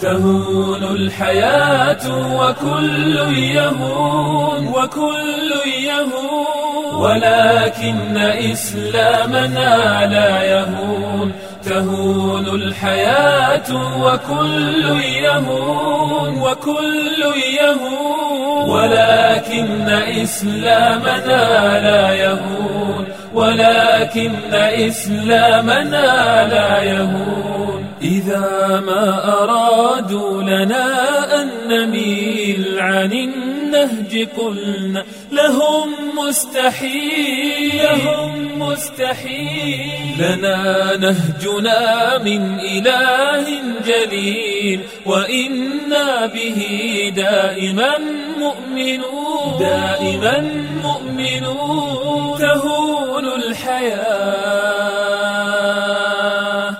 تهون الحياة وكل يهون ولكن إسلامنا لا يهون. تهون الحياة وكل يهون ولكن إسلامنا لا يهون، ولكن إسلامنا لا يهون. إذا ما أرادوا لنا أن نميل عن النهج قلنا لهم مستحيل، لنا نهجنا من إله جليل وإنا به دائما مؤمنون. تهون الحياة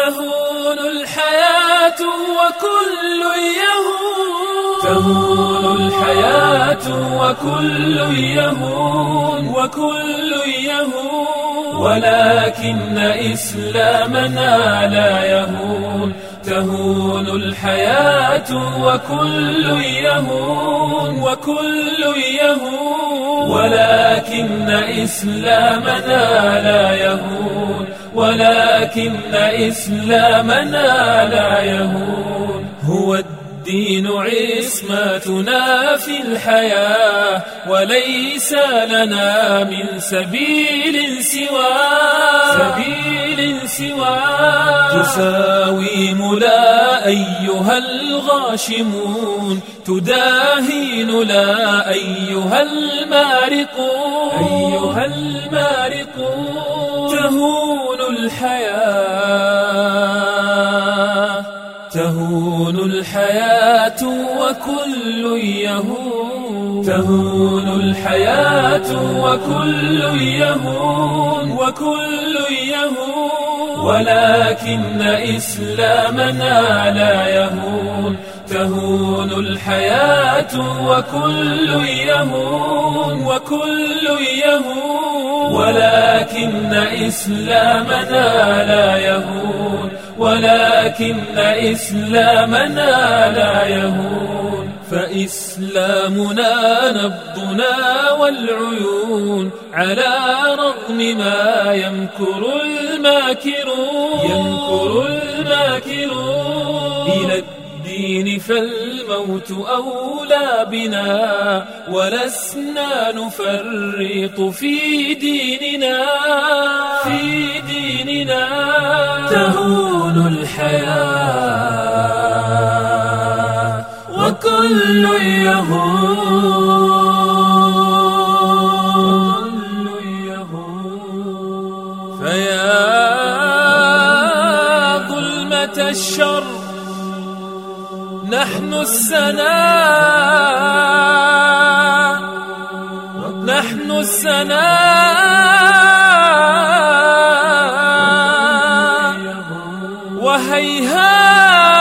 وكل يهون، تهون الحياة وكل يهون ولكن إسلامنا لا يهون. تهون الحياة وكل يهون ولكن إسلامنا لا يهون، ولكن إسلامنا لا يهون. هو الدين عصمتنا في الحياة وليس لنا من سبيل سواه. تساوم لا أيها الغاشمون، تداهين لا أيها المارقون. تهون الحياة وكل يهون، تهون الحياة وكل يهون ولكن إسلامنا لا يهون. تهون الحياة وكل يهون ولكن إسلامنا لا يهون، ولكن إسلامنا لا يهون. فإسلامنا نبضنا والعيون على رغم ما يمكر الماكرون. إلى الدين فالموت أولى بنا ولسنا نفرط في ديننا. تهون الحياة وكل يهون. فيا ظلمة الشر نحن السناء وهيهات